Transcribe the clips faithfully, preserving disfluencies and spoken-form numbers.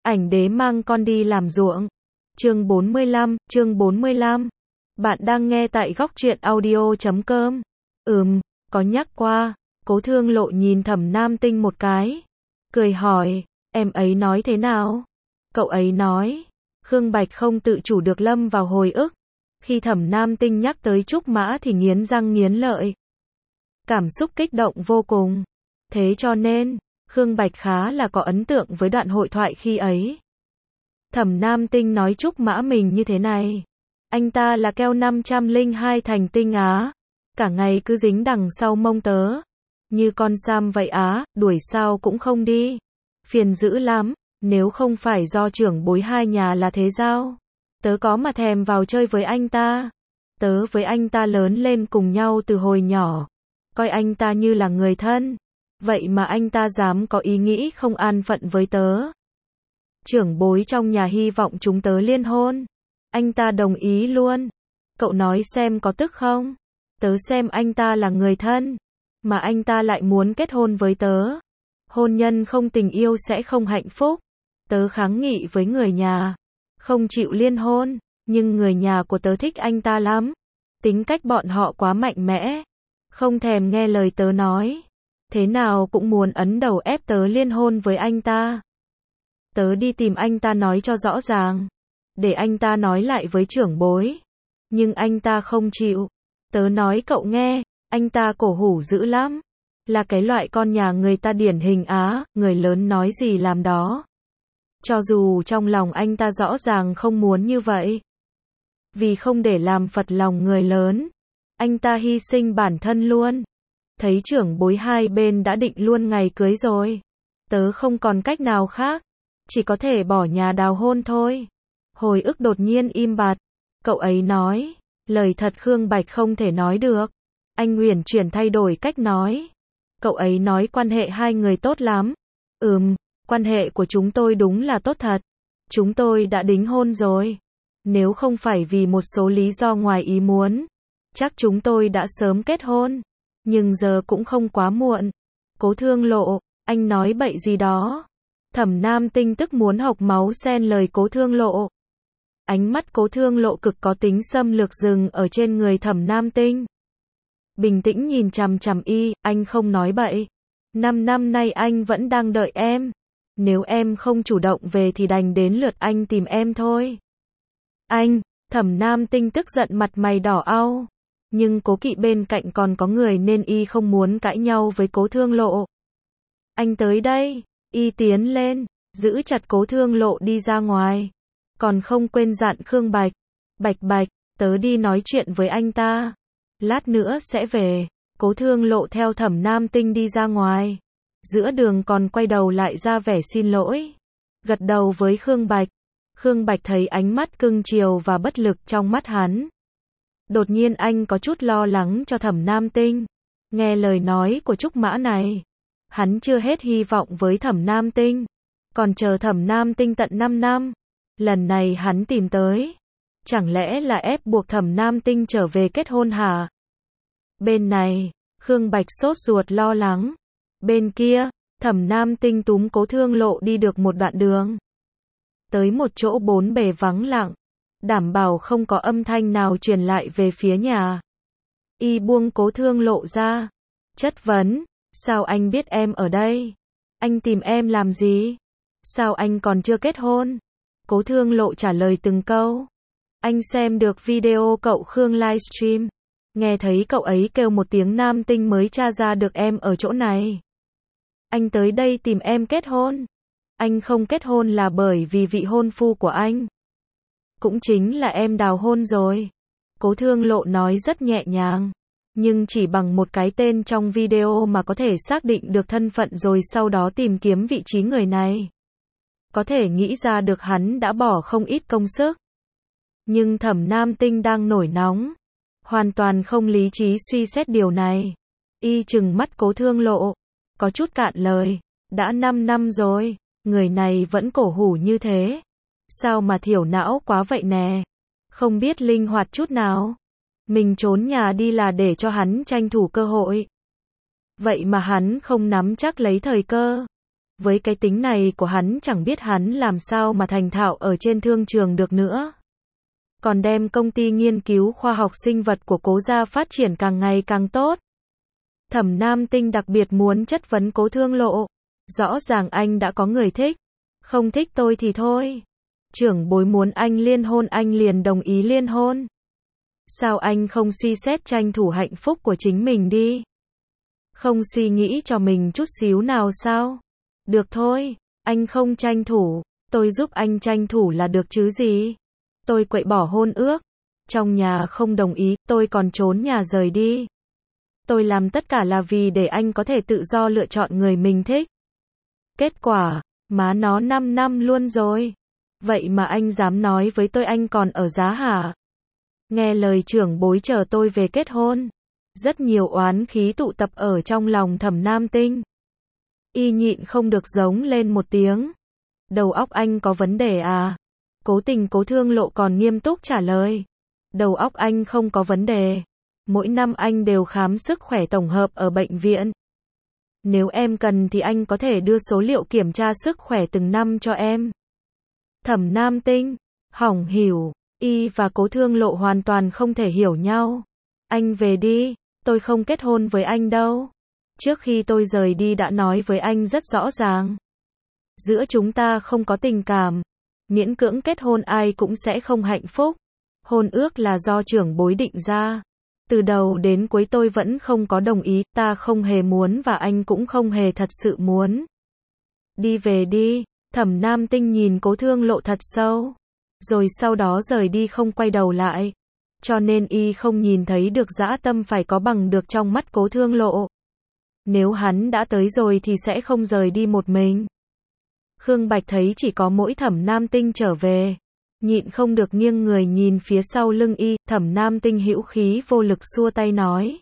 Ảnh đế mang con đi làm ruộng. Chương bốn mươi lăm, chương bốn mươi lăm. Bạn đang nghe tại góc truyện audio chấm com. Ừm, có nhắc qua. Cố Thương Lộ nhìn Thẩm Nam Tinh một cái, cười hỏi, em ấy nói thế nào? Cậu ấy nói, Khương Bạch không tự chủ được lâm vào hồi ức. Khi Thẩm Nam Tinh nhắc tới Trúc Mã thì nghiến răng nghiến lợi. Cảm xúc kích động vô cùng. Thế cho nên, Khương Bạch khá là có ấn tượng với đoạn hội thoại khi ấy. Thẩm Nam Tinh nói Trúc Mã mình như thế này. Anh ta là keo năm trăm lẻ hai thành tinh á. Cả ngày cứ dính đằng sau mông tớ. Như con Sam vậy á, đuổi sao cũng không đi. Phiền dữ lắm, nếu không phải do trưởng bối hai nhà là thế giao. Tớ có mà thèm vào chơi với anh ta. Tớ với anh ta lớn lên cùng nhau từ hồi nhỏ. Coi anh ta như là người thân. Vậy mà anh ta dám có ý nghĩ không an phận với tớ. Trưởng bối trong nhà hy vọng chúng tớ liên hôn. Anh ta đồng ý luôn. Cậu nói xem có tức không? Tớ xem anh ta là người thân. Mà anh ta lại muốn kết hôn với tớ. Hôn nhân không tình yêu sẽ không hạnh phúc. Tớ kháng nghị với người nhà. Không chịu liên hôn. Nhưng người nhà của tớ thích anh ta lắm. Tính cách bọn họ quá mạnh mẽ. Không thèm nghe lời tớ nói. Thế nào cũng muốn ấn đầu ép tớ liên hôn với anh ta. Tớ đi tìm anh ta nói cho rõ ràng. Để anh ta nói lại với trưởng bối. Nhưng anh ta không chịu. Tớ nói cậu nghe, anh ta cổ hủ dữ lắm. Là cái loại con nhà người ta điển hình á, người lớn nói gì làm đó. Cho dù trong lòng anh ta rõ ràng không muốn như vậy. Vì không để làm phật lòng người lớn. Anh ta hy sinh bản thân luôn. Thấy trưởng bối hai bên đã định luôn ngày cưới rồi. Tớ không còn cách nào khác. Chỉ có thể bỏ nhà đào hôn thôi. Hồi ức đột nhiên im bặt. Cậu ấy nói. Lời thật Khương Bạch không thể nói được. Anh uyển chuyển thay đổi cách nói. Cậu ấy nói quan hệ hai người tốt lắm. Ừm, quan hệ của chúng tôi đúng là tốt thật. Chúng tôi đã đính hôn rồi. Nếu không phải vì một số lý do ngoài ý muốn. Chắc chúng tôi đã sớm kết hôn. Nhưng giờ cũng không quá muộn. Cố Thương Lộ, anh nói bậy gì đó. Thẩm Nam Tinh tức muốn hộc máu xen lời Cố Thương Lộ. Ánh mắt Cố Thương Lộ cực có tính xâm lược dừng ở trên người Thẩm Nam Tinh. Bình tĩnh nhìn chằm chằm y, anh không nói bậy. Năm năm nay anh vẫn đang đợi em. Nếu em không chủ động về thì đành đến lượt anh tìm em thôi. Anh, Thẩm Nam Tinh tức giận mặt mày đỏ au. Nhưng Cố Kỵ bên cạnh còn có người nên y không muốn cãi nhau với Cố Thương Lộ. Anh tới đây, y tiến lên, giữ chặt Cố Thương Lộ đi ra ngoài. Còn không quên dặn Khương Bạch. Bạch Bạch, tớ đi nói chuyện với anh ta. Lát nữa sẽ về. Cố Thương Lộ theo Thẩm Nam Tinh đi ra ngoài. Giữa đường còn quay đầu lại ra vẻ xin lỗi. Gật đầu với Khương Bạch. Khương Bạch thấy ánh mắt cưng chiều và bất lực trong mắt hắn. Đột nhiên anh có chút lo lắng cho Thẩm Nam Tinh. Nghe lời nói của Trúc Mã này. Hắn chưa hết hy vọng với Thẩm Nam Tinh. Còn chờ Thẩm Nam Tinh tận năm năm. Lần này hắn tìm tới. Chẳng lẽ là ép buộc Thẩm Nam Tinh trở về kết hôn hả? Bên này, Khương Bạch sốt ruột lo lắng. Bên kia, Thẩm Nam Tinh túm Cố Thương Lộ đi được một đoạn đường. Tới một chỗ bốn bề vắng lặng. Đảm bảo không có âm thanh nào truyền lại về phía nhà. Y buông Cố Thương Lộ ra. Chất vấn, sao anh biết em ở đây? Anh tìm em làm gì? Sao anh còn chưa kết hôn? Cố Thương Lộ trả lời từng câu. Anh xem được video cậu Khương livestream. Nghe thấy cậu ấy kêu một tiếng Nam Tinh mới tra ra được em ở chỗ này. Anh tới đây tìm em kết hôn. Anh không kết hôn là bởi vì vị hôn phu của anh. Cũng chính là em đào hôn rồi. Cố Thương Lộ nói rất nhẹ nhàng. Nhưng chỉ bằng một cái tên trong video mà có thể xác định được thân phận rồi sau đó tìm kiếm vị trí người này. Có thể nghĩ ra được hắn đã bỏ không ít công sức. Nhưng Thẩm Nam Tinh đang nổi nóng. Hoàn toàn không lý trí suy xét điều này. Y trừng mắt Cố Thương Lộ. Có chút cạn lời. Đã năm năm rồi. Người này vẫn cổ hủ như thế. Sao mà thiểu não quá vậy nè. Không biết linh hoạt chút nào. Mình trốn nhà đi là để cho hắn tranh thủ cơ hội. Vậy mà hắn không nắm chắc lấy thời cơ. Với cái tính này của hắn chẳng biết hắn làm sao mà thành thạo ở trên thương trường được nữa. Còn đem công ty nghiên cứu khoa học sinh vật của Cố gia phát triển càng ngày càng tốt. Thẩm Nam Tinh đặc biệt muốn chất vấn Cố Thương Lộ. Rõ ràng anh đã có người thích. Không thích tôi thì thôi. Trưởng bối muốn anh liên hôn anh liền đồng ý liên hôn. Sao anh không suy xét tranh thủ hạnh phúc của chính mình đi? Không suy nghĩ cho mình chút xíu nào sao? Được thôi, anh không tranh thủ, tôi giúp anh tranh thủ là được chứ gì? Tôi quậy bỏ hôn ước. Trong nhà không đồng ý, tôi còn trốn nhà rời đi. Tôi làm tất cả là vì để anh có thể tự do lựa chọn người mình thích. Kết quả, má nó năm năm luôn rồi. Vậy mà anh dám nói với tôi anh còn ở giá hả? Nghe lời trưởng bối chờ tôi về kết hôn. Rất nhiều oán khí tụ tập ở trong lòng Thẩm Nam Tinh. Y nhịn không được giống lên một tiếng. Đầu óc anh có vấn đề à? Cố Tình Cố Thương Lộ còn nghiêm túc trả lời. Đầu óc anh không có vấn đề. Mỗi năm anh đều khám sức khỏe tổng hợp ở bệnh viện. Nếu em cần thì anh có thể đưa số liệu kiểm tra sức khỏe từng năm cho em. Thẩm Nam Tinh, hỏng hiểu, Y và Cố Thương Lộ hoàn toàn không thể hiểu nhau. Anh về đi, tôi không kết hôn với anh đâu. Trước khi tôi rời đi đã nói với anh rất rõ ràng. Giữa chúng ta không có tình cảm. Miễn cưỡng kết hôn ai cũng sẽ không hạnh phúc. Hôn ước là do trưởng bối định ra. Từ đầu đến cuối tôi vẫn không có đồng ý, ta không hề muốn và anh cũng không hề thật sự muốn. Đi về đi, Thẩm Nam Tinh nhìn Cố Thương Lộ thật sâu. Rồi sau đó rời đi không quay đầu lại. Cho nên Y không nhìn thấy được dã tâm phải có bằng được trong mắt Cố Thương Lộ. Nếu hắn đã tới rồi thì sẽ không rời đi một mình. Khương Bạch thấy chỉ có mỗi Thẩm Nam Tinh trở về. Nhịn không được nghiêng người nhìn phía sau lưng Y, Thẩm Nam Tinh hữu khí vô lực xua tay nói.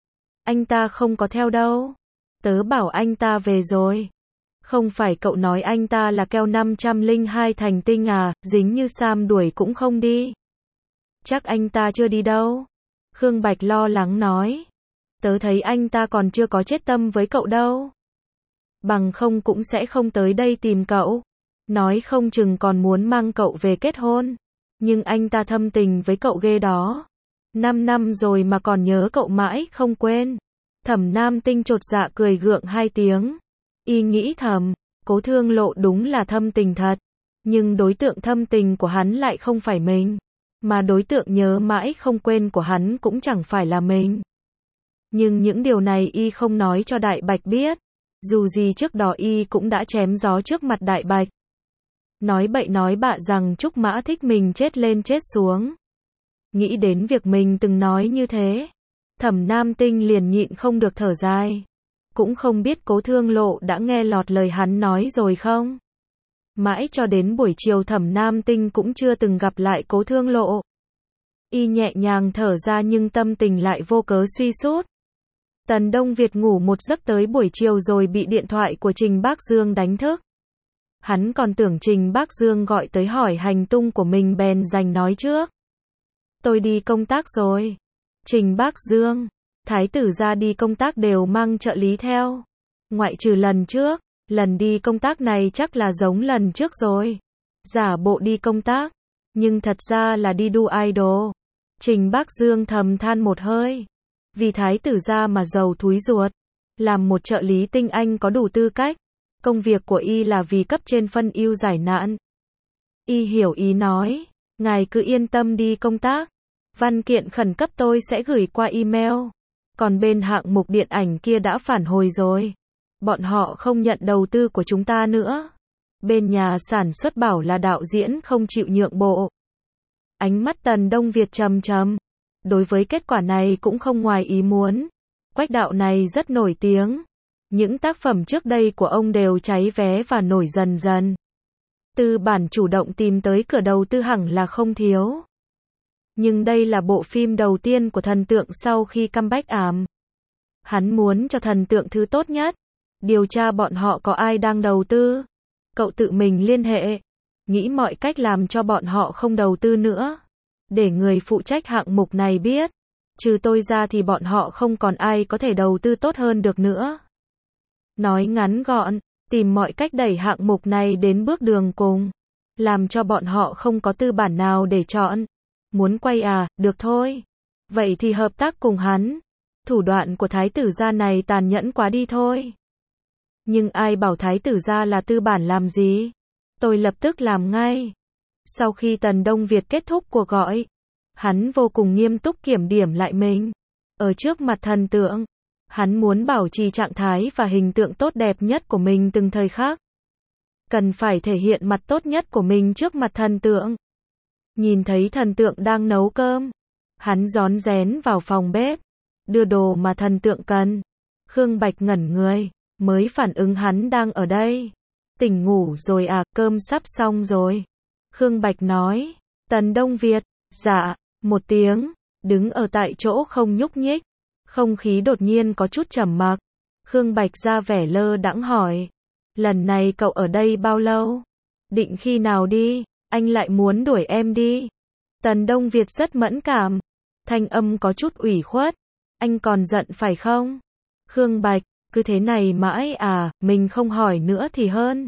Anh ta không có theo đâu. Tớ bảo anh ta về rồi. Không phải cậu nói anh ta là keo năm trăm lẻ hai thành tinh à, dính như Sam đuổi cũng không đi. Chắc anh ta chưa đi đâu. Khương Bạch lo lắng nói. Tớ thấy anh ta còn chưa có chết tâm với cậu đâu. Bằng không cũng sẽ không tới đây tìm cậu. Nói không chừng còn muốn mang cậu về kết hôn. Nhưng anh ta thâm tình với cậu ghê đó. Năm năm rồi mà còn nhớ cậu mãi không quên. Thẩm Nam Tinh chột dạ cười gượng hai tiếng. Y nghĩ thầm, Cố Thương Lộ đúng là thâm tình thật. Nhưng đối tượng thâm tình của hắn lại không phải mình. Mà đối tượng nhớ mãi không quên của hắn cũng chẳng phải là mình. Nhưng những điều này Y không nói cho Đại Bạch biết. Dù gì trước đó Y cũng đã chém gió trước mặt Đại Bạch. Nói bậy nói bạ rằng Trúc Mã thích mình chết lên chết xuống. Nghĩ đến việc mình từng nói như thế. Thẩm Nam Tinh liền nhịn không được thở dài. Cũng không biết Cố Thương Lộ đã nghe lọt lời hắn nói rồi không? Mãi cho đến buổi chiều Thẩm Nam Tinh cũng chưa từng gặp lại Cố Thương Lộ. Y nhẹ nhàng thở ra nhưng tâm tình lại vô cớ suy sút. Tần Đông Việt ngủ một giấc tới buổi chiều rồi bị điện thoại của Trình Bác Dương đánh thức. Hắn còn tưởng Trình Bác Dương gọi tới hỏi hành tung của mình bèn dành nói trước. Tôi đi công tác rồi. Trình Bác Dương, thái tử ra đi công tác đều mang trợ lý theo. Ngoại trừ lần trước, lần đi công tác này chắc là giống lần trước rồi. Giả bộ đi công tác, nhưng thật ra là đi đu idol. Trình Bác Dương thầm than một hơi. Vì thái tử ra mà giàu thúi ruột. Làm một trợ lý tinh anh có đủ tư cách. Công việc của Y là vì cấp trên phân ưu giải nạn. Y hiểu ý nói. Ngài cứ yên tâm đi công tác. Văn kiện khẩn cấp tôi sẽ gửi qua email. Còn bên hạng mục điện ảnh kia đã phản hồi rồi. Bọn họ không nhận đầu tư của chúng ta nữa. Bên nhà sản xuất bảo là đạo diễn không chịu nhượng bộ. Ánh mắt Tần Đông Việt trầm trầm. Đối với kết quả này cũng không ngoài ý muốn. Quách đạo này rất nổi tiếng. Những tác phẩm trước đây của ông đều cháy vé và nổi dần dần. Tư bản chủ động tìm tới cửa đầu tư hẳn là không thiếu. Nhưng đây là bộ phim đầu tiên của thần tượng sau khi comeback ảm. Hắn muốn cho thần tượng thứ tốt nhất. Điều tra bọn họ có ai đang đầu tư. Cậu tự mình liên hệ. Nghĩ mọi cách làm cho bọn họ không đầu tư nữa. Để người phụ trách hạng mục này biết. Trừ tôi ra thì bọn họ không còn ai có thể đầu tư tốt hơn được nữa. Nói ngắn gọn, tìm mọi cách đẩy hạng mục này đến bước đường cùng, làm cho bọn họ không có tư bản nào để chọn. Muốn quay à, được thôi. Vậy thì hợp tác cùng hắn. Thủ đoạn của thái tử gia này tàn nhẫn quá đi thôi. Nhưng ai bảo thái tử gia là tư bản làm gì? Tôi lập tức làm ngay. Sau khi Tần Đông Việt kết thúc cuộc gọi, hắn vô cùng nghiêm túc kiểm điểm lại mình. Ở trước mặt thần tượng, hắn muốn bảo trì trạng thái và hình tượng tốt đẹp nhất của mình từng thời khắc. Cần phải thể hiện mặt tốt nhất của mình trước mặt thần tượng. Nhìn thấy thần tượng đang nấu cơm, hắn rón rén vào phòng bếp, đưa đồ mà thần tượng cần. Khương Bạch ngẩn người, mới phản ứng hắn đang ở đây. Tỉnh ngủ rồi à, cơm sắp xong rồi. Khương Bạch nói. Tần Đông Việt, dạ, một tiếng, đứng ở tại chỗ không nhúc nhích. Không khí đột nhiên có chút trầm mặc. Khương Bạch ra vẻ lơ đãng hỏi. Lần này cậu ở đây bao lâu? Định khi nào đi? Anh lại muốn đuổi em đi. Tần Đông Việt rất mẫn cảm. Thanh âm có chút ủy khuất. Anh còn giận phải không? Khương Bạch, cứ thế này mãi à, mình không hỏi nữa thì hơn.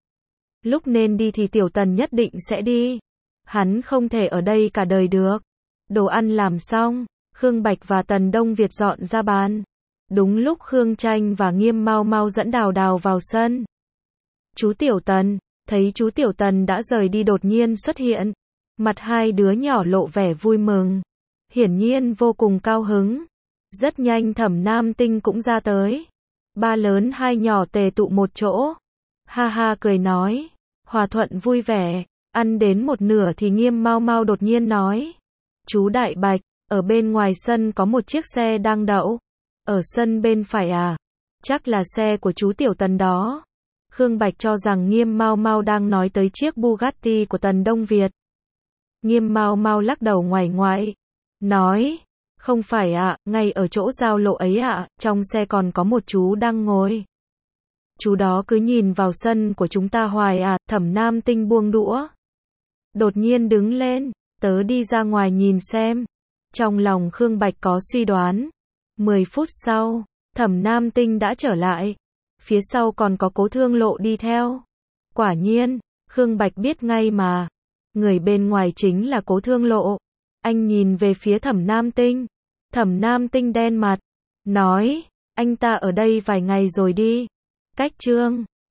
Lúc nên đi thì Tiểu Tần nhất định sẽ đi. Hắn không thể ở đây cả đời được. Đồ ăn làm xong, Khương Bạch và Tần Đông Việt dọn ra bàn. Đúng lúc Khương Tranh và Nghiêm Mau Mau dẫn Đào Đào vào sân. Chú Tiểu Tần, thấy chú Tiểu Tần đã rời đi đột nhiên xuất hiện. Mặt hai đứa nhỏ lộ vẻ vui mừng. Hiển nhiên vô cùng cao hứng. Rất nhanh Thẩm Nam Tinh cũng ra tới. Ba lớn hai nhỏ tề tụ một chỗ. Ha ha cười nói. Hòa thuận vui vẻ. Ăn đến một nửa thì Nghiêm Mau Mau đột nhiên nói. Chú Đại Bạch, ở bên ngoài sân có một chiếc xe đang đậu. Ở sân bên phải à? Chắc là xe của chú Tiểu Tần đó. Khương Bạch cho rằng Nghiêm Mau Mau đang nói tới chiếc Bugatti của Tần Đông Việt. Nghiêm Mau Mau lắc đầu ngoại ngoại. Nói. Không phải ạ, ngay ở chỗ giao lộ ấy ạ, trong xe còn có một chú đang ngồi. Chú đó cứ nhìn vào sân của chúng ta hoài à, Thẩm Nam Tinh buông đũa. Đột nhiên đứng lên, tớ đi ra ngoài nhìn xem. Trong lòng Khương Bạch có suy đoán. Mười phút sau, Thẩm Nam Tinh đã trở lại. Phía sau còn có Cố Thương Lộ đi theo. Quả nhiên, Khương Bạch biết ngay mà. Người bên ngoài chính là Cố Thương Lộ. Anh nhìn về phía Thẩm Nam Tinh. Thẩm Nam Tinh đen mặt. Nói, anh ta ở đây vài ngày rồi đi. Cách chương